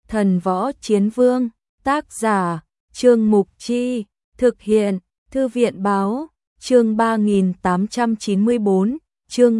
Thần Võ Chiến Vương, tác giả, Trương Mục Chi, thực hiện, Thư viện Báo, chương 3894, chương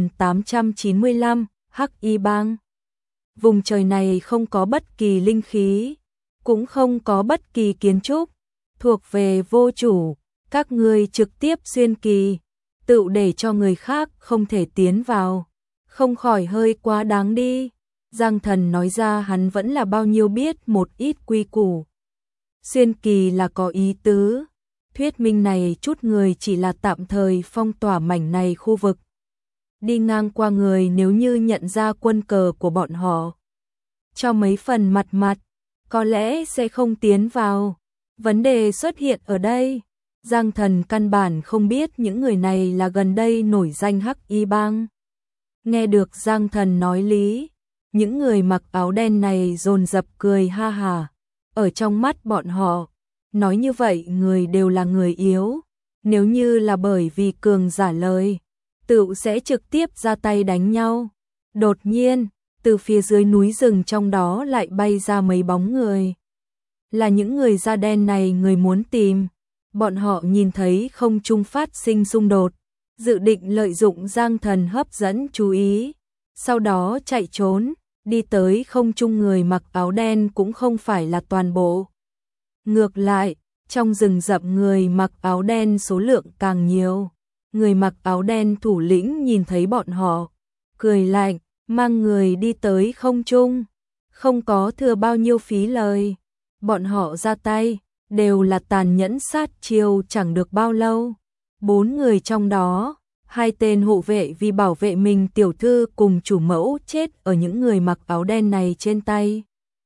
3895, Hắc Y Bang. Vùng trời này không có bất kỳ linh khí, cũng không có bất kỳ kiến trúc, thuộc về vô chủ, các ngươi trực tiếp xuyên kỳ, tự để cho người khác không thể tiến vào, không khỏi hơi quá đáng đi. Giang Thần nói ra hắn vẫn là bao nhiêu biết một ít quy củ. Xuyên kỳ là có ý tứ, thuyết minh này chút người chỉ là tạm thời phong tỏa mảnh này khu vực. Đi ngang qua người nếu như nhận ra quân cờ của bọn họ, cho mấy phần mặt, có lẽ sẽ không tiến vào. Vấn đề xuất hiện ở đây, Giang Thần căn bản không biết những người này là gần đây nổi danh Hắc Y Bang. Nghe được Giang Thần nói lý, những người mặc áo đen này dồn dập cười ha hà. Ở trong mắt bọn họ, nói như vậy người đều là người yếu, nếu như là bởi vì cường giả lời, tự sẽ trực tiếp ra tay đánh nhau. Đột nhiên, từ phía dưới núi rừng trong đó lại bay ra mấy bóng người. Là những người da đen này người muốn tìm. Bọn họ nhìn thấy không trung phát sinh xung đột, dự định lợi dụng Giang Thần hấp dẫn chú ý, sau đó chạy trốn. Đi tới không trung người mặc áo đen cũng không phải là toàn bộ. Ngược lại, trong rừng rậm người mặc áo đen số lượng càng nhiều. Người mặc áo đen thủ lĩnh nhìn thấy bọn họ, cười lạnh, mang người đi tới không trung. Không có thừa bao nhiêu phí lời. Bọn họ ra tay, đều là tàn nhẫn sát chiêu chẳng được bao lâu. 4 người trong đó, 2 tên hộ vệ vì bảo vệ mình tiểu thư cùng chủ mẫu chết ở những người mặc áo đen này trên tay.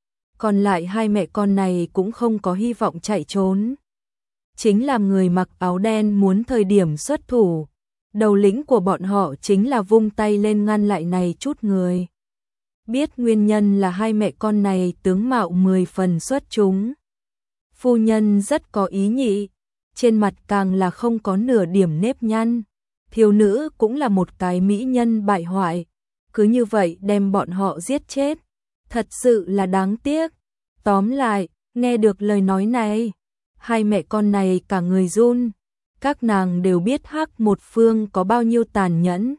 Còn lại 2 mẹ con này cũng không có hy vọng chạy trốn. Chính là người mặc áo đen muốn thời điểm xuất thủ. Đầu lĩnh của bọn họ chính là vung tay lên ngăn lại này chút người. Biết nguyên nhân là 2 mẹ con này tướng mạo 10 phần xuất chúng. Phu nhân rất có ý nhị, trên mặt càng là không có nửa điểm nếp nhăn. Thiếu nữ cũng là một cái mỹ nhân bại hoại, cứ như vậy đem bọn họ giết chết, thật sự là đáng tiếc. Tóm lại, nghe được lời nói này, 2 mẹ con này cả người run, các nàng đều biết Hắc một phương có bao nhiêu tàn nhẫn.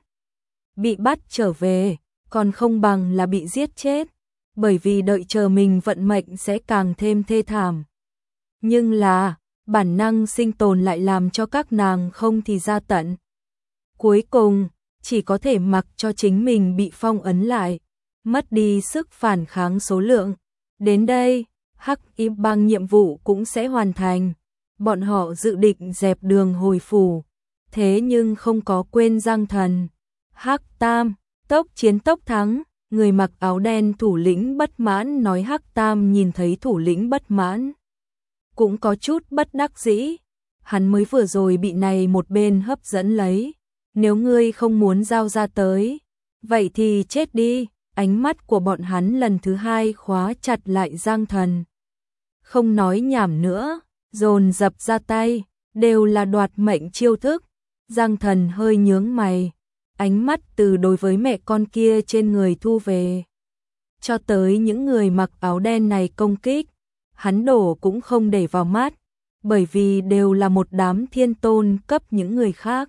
Bị bắt trở về, còn không bằng là bị giết chết, bởi vì đợi chờ mình vận mệnh sẽ càng thêm thê thảm. Nhưng là, bản năng sinh tồn lại làm cho các nàng không thì ra tận. Cuối cùng, chỉ có thể mặc cho chính mình bị phong ấn lại, mất đi sức phản kháng số lượng. Đến đây, Hắc Y Bang nhiệm vụ cũng sẽ hoàn thành. Bọn họ dự định dẹp đường hồi phủ, thế nhưng không có quên Giang Thần. Hắc Tam, tốc chiến tốc thắng, người mặc áo đen thủ lĩnh bất mãn nói. Hắc Tam nhìn thấy thủ lĩnh bất mãn, cũng có chút bất đắc dĩ. Hắn mới vừa rồi bị này một bên hấp dẫn lấy. Nếu ngươi không muốn giao ra tới, vậy thì chết đi. Ánh mắt của bọn hắn lần thứ 2 khóa chặt lại Giang Thần. Không nói nhảm nữa, dồn dập ra tay, đều là đoạt mệnh chiêu thức. Giang Thần hơi nhướng mày, ánh mắt từ đối với mẹ con kia trên người thu về, cho tới những người mặc áo đen này công kích, hắn đổ cũng không để vào mắt, bởi vì đều là một đám thiên tôn cấp những người khác.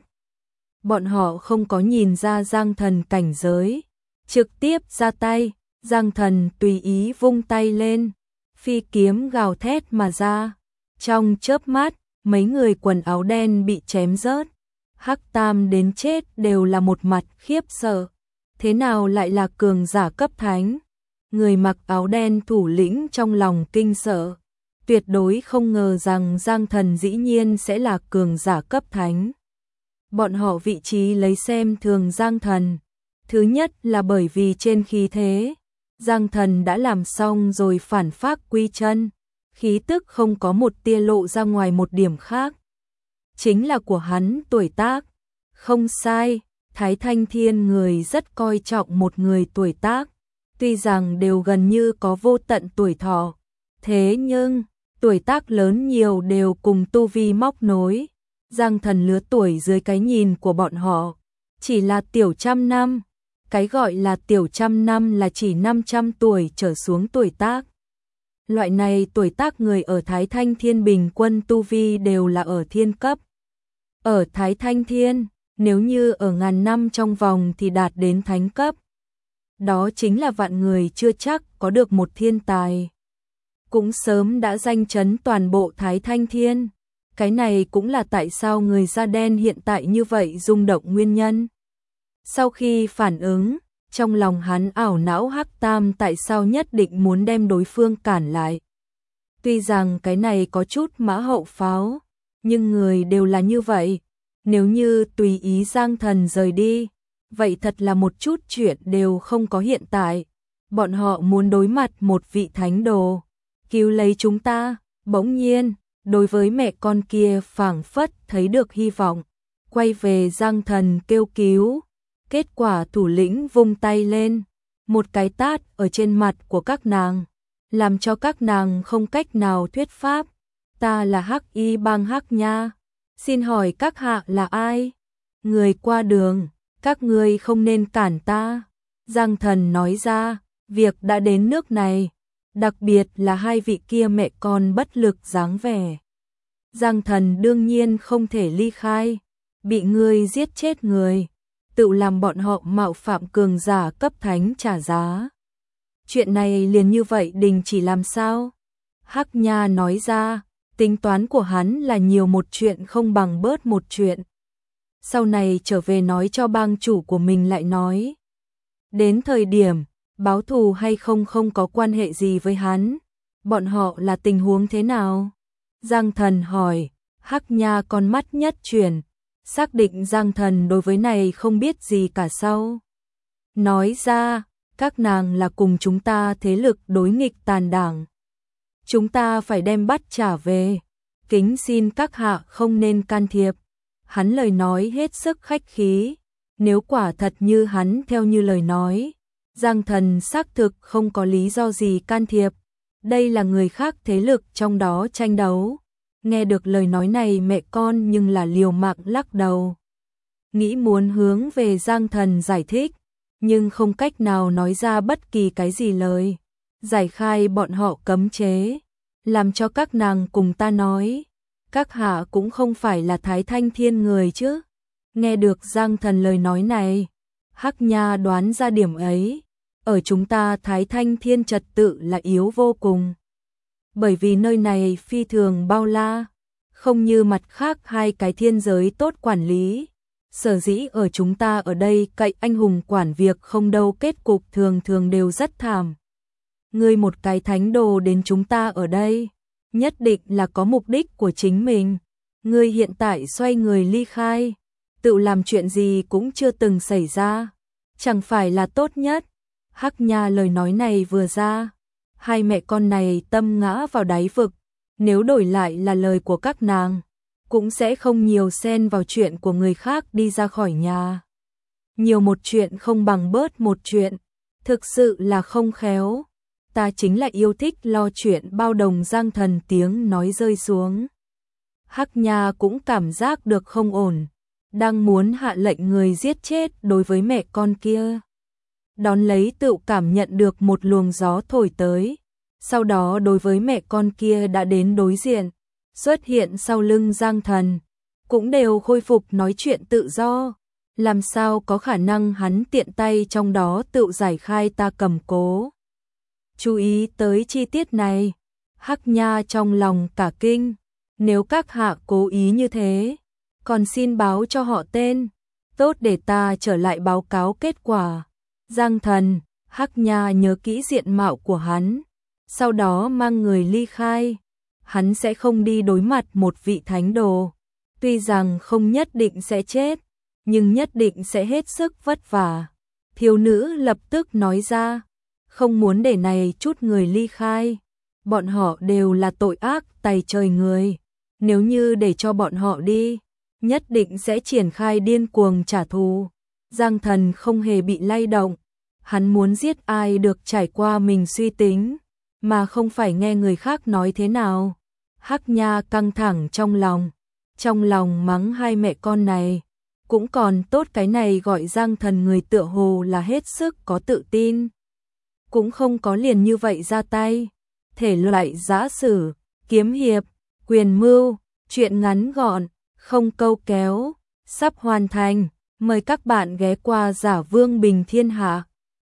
Bọn họ không có nhìn ra Giang Thần cảnh giới, trực tiếp ra tay. Giang Thần tùy ý vung tay lên, phi kiếm gào thét mà ra. Trong chớp mắt, mấy người quần áo đen bị chém rớt. Hắc Tam đến chết đều là một mặt khiếp sợ. Thế nào lại là cường giả cấp thánh? Người mặc áo đen thủ lĩnh trong lòng kinh sợ, tuyệt đối không ngờ rằng Giang Thần dĩ nhiên sẽ là cường giả cấp thánh. Bọn họ vị trí lấy xem thường Giang Thần. Thứ nhất là bởi vì trên khí thế, Giang Thần đã làm xong rồi phản phác quy chân, khí tức không có một tia lộ ra ngoài một điểm khác. Chính là của hắn tuổi tác. Không sai, Thái Thanh Thiên người rất coi trọng một người tuổi tác. Tuy rằng đều gần như có vô tận tuổi thọ, thế nhưng tuổi tác lớn nhiều đều cùng tu vi móc nối. Giang Thần lứa tuổi dưới cái nhìn của bọn họ chỉ là tiểu 100 năm. Cái gọi là tiểu 100 năm là chỉ 500 tuổi trở xuống tuổi tác. Loại này tuổi tác người ở Thái Thanh Thiên bình quân tu vi đều là ở thiên cấp. Ở Thái Thanh Thiên, nếu như ở ngàn năm trong vòng thì đạt đến thánh cấp. Đó chính là vạn người chưa chắc có được một thiên tài. Cũng sớm đã danh chấn toàn bộ Thái Thanh Thiên. Cái này cũng là tại sao người da đen hiện tại như vậy rung động nguyên nhân. Sau khi phản ứng, trong lòng hắn ảo não Hắc Tam tại sao nhất định muốn đem đối phương cản lại. Tuy rằng cái này có chút mã hậu pháo, nhưng người đều là như vậy. Nếu như tùy ý Giang Thần rời đi, vậy thật là một chút chuyện đều không có hiện tại. Bọn họ muốn đối mặt một vị thánh đồ, cứu lấy chúng ta. Bỗng nhiên, đối với mẹ con kia phảng phất thấy được hy vọng, quay về Giang Thần kêu cứu. Kết quả thủ lĩnh vung tay lên, một cái tát ở trên mặt của các nàng, làm cho các nàng không cách nào thuyết pháp. Ta là Hắc Y Bang Hắc Nha, xin hỏi các hạ là ai? Người qua đường, các ngươi không nên cản ta. Giang Thần nói ra, việc đã đến nước này, đặc biệt là hai vị kia mẹ con bất lực dáng vẻ. Giang Thần đương nhiên không thể ly khai, bị ngươi giết chết người, tự làm bọn họ mạo phạm cường giả cấp thánh trả giá. Chuyện này liền như vậy đình chỉ làm sao? Hắc Nha nói ra, tính toán của hắn là nhiều một chuyện không bằng bớt một chuyện. Sau này trở về nói cho bang chủ của mình lại nói. Đến thời điểm, báo thù hay không không có quan hệ gì với hắn. Bọn họ là tình huống thế nào? Giang Thần hỏi, Hắc Nha con mắt nhất chuyển, xác định Giang Thần đối với này không biết gì cả sau. Nói ra, các nàng là cùng chúng ta thế lực đối nghịch tàn đảng. Chúng ta phải đem bắt trả về, kính xin các hạ không nên can thiệp. Hắn lời nói hết sức khách khí, nếu quả thật như hắn theo như lời nói, Giang Thần xác thực không có lý do gì can thiệp. Đây là người khác thế lực trong đó tranh đấu. Nghe được lời nói này mẹ con nhưng là liều mạng lắc đầu. Nghĩ muốn hướng về Giang Thần giải thích, nhưng không cách nào nói ra bất kỳ cái gì lời. Giải khai bọn họ cấm chế, làm cho các nàng cùng ta nói. Các hạ cũng không phải là Thái Thanh Thiên người chứ. Nghe được Giang Thần lời nói này, Hắc Nha đoán ra điểm ấy. Ở chúng ta Thái Thanh Thiên trật tự là yếu vô cùng. Bởi vì nơi này phi thường bao la, không như mặt khác hai cái thiên giới tốt quản lý. Sở dĩ ở chúng ta ở đây cậy anh hùng quản việc không đâu, kết cục thường thường đều rất thảm. Ngươi một cái thánh đồ đến chúng ta ở đây, nhất định là có mục đích của chính mình. Ngươi hiện tại xoay người ly khai, tự làm chuyện gì cũng chưa từng xảy ra, chẳng phải là tốt nhất. Hắc Nha lời nói này vừa ra, hai mẹ con này tâm ngã vào đáy vực. Nếu đổi lại là lời của các nàng, cũng sẽ không nhiều xen vào chuyện của người khác đi ra khỏi nhà. Nhiều một chuyện không bằng bớt một chuyện, thực sự là không khéo. Ta chính là yêu thích lo chuyện bao đồng. Giang Thần tiếng nói rơi xuống. Hắc Nha cũng cảm giác được không ổn, đang muốn hạ lệnh người giết chết đối với mẹ con kia. Đón lấy tự cảm nhận được một luồng gió thổi tới. Sau đó đối với mẹ con kia đã đến đối diện, xuất hiện sau lưng Giang Thần, cũng đều khôi phục nói chuyện tự do. Làm sao có khả năng hắn tiện tay trong đó tự giải khai ta cầm cố. Chú ý tới chi tiết này, Hắc Nha trong lòng cả kinh. Nếu các hạ cố ý như thế, còn xin báo cho họ tên, tốt để ta trở lại báo cáo kết quả. Giang Thần, Hắc Nha nhớ kỹ diện mạo của hắn, sau đó mang người ly khai. Hắn sẽ không đi đối mặt một vị thánh đồ, tuy rằng không nhất định sẽ chết, nhưng nhất định sẽ hết sức vất vả. Thiếu nữ lập tức nói ra, không muốn để này chút người ly khai. Bọn họ đều là tội ác tày trời người, nếu như để cho bọn họ đi, nhất định sẽ triển khai điên cuồng trả thù. Giang Thần không hề bị lay động, hắn muốn giết ai được trải qua mình suy tính, mà không phải nghe người khác nói thế nào. Hắc Nha căng thẳng trong lòng mắng hai mẹ con này, cũng còn tốt cái này gọi Giang Thần người tựa hồ là hết sức có tự tin, cũng không có liền như vậy ra tay. thể loại giã sử, kiếm hiệp, quyền mưu, truyện ngắn gọn, không câu kéo, sắp hoàn thành. Mời các bạn ghé qua Giả Vương Bình Thiên Hạ.